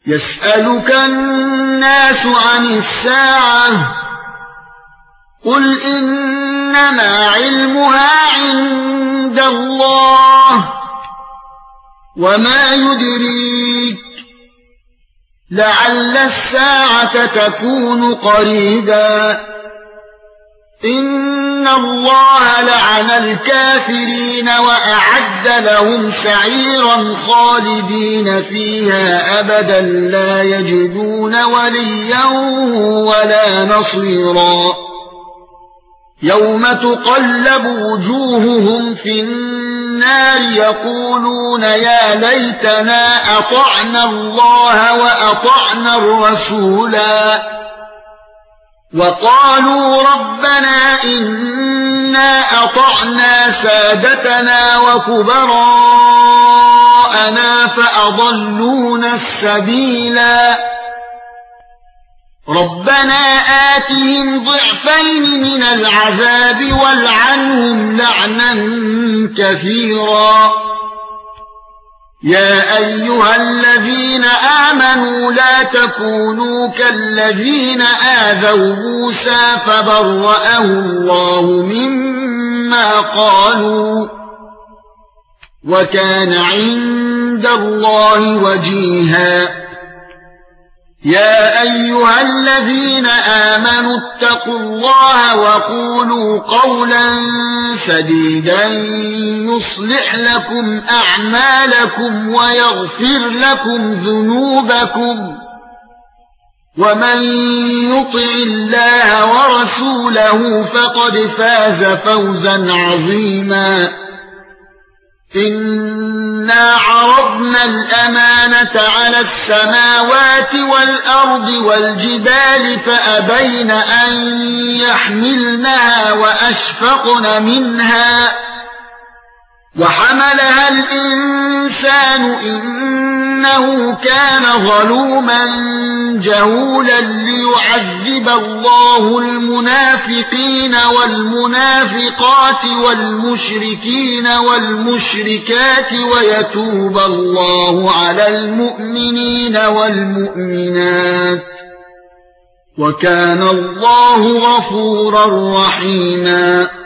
يسألك الناس عن الساعة قل إنما علمها عند الله وما يدريك لعل الساعة تكون قريبا إن الله لعن الكافرين وأعد لهم سعيرا خالدين فيها أبدا لا يجدون وليا ولا نصيرا يوم تقلب وجوههم في النار يقولون يا ليتنا أطعنا الله وأطعنا الرسولا وقالوا ربنا إنا أطعنا سادتنا وكبراءنا فأضلونا السبيلا ربنا آتهم ضعفين من العذاب والعنهم لعنا كثيرا يا أيها الذين آمنوا لا تكونوا كالذين آذوا موسى فبرأه الله مما قالوا وكان عند الله وجيها يا ايها الذين امنوا اتقوا الله وقولوا قولا سديدا يصلح لكم اعمالكم ويغفر لكم ذنوبكم ومن يطع الله ورسوله فقد فاز فوزا عظيما إنا عرضنا الأمانة على السماوات والأرض والجبال فأبين أن يحملنها وأشفقن منها وحملها الإنسان إنه كان ظلوما جهولا ليعذب الله المنافقين والمنافقات والمشركين والمشركات ويتوب الله على المؤمنين والمؤمنات وكان الله غفورا رحيما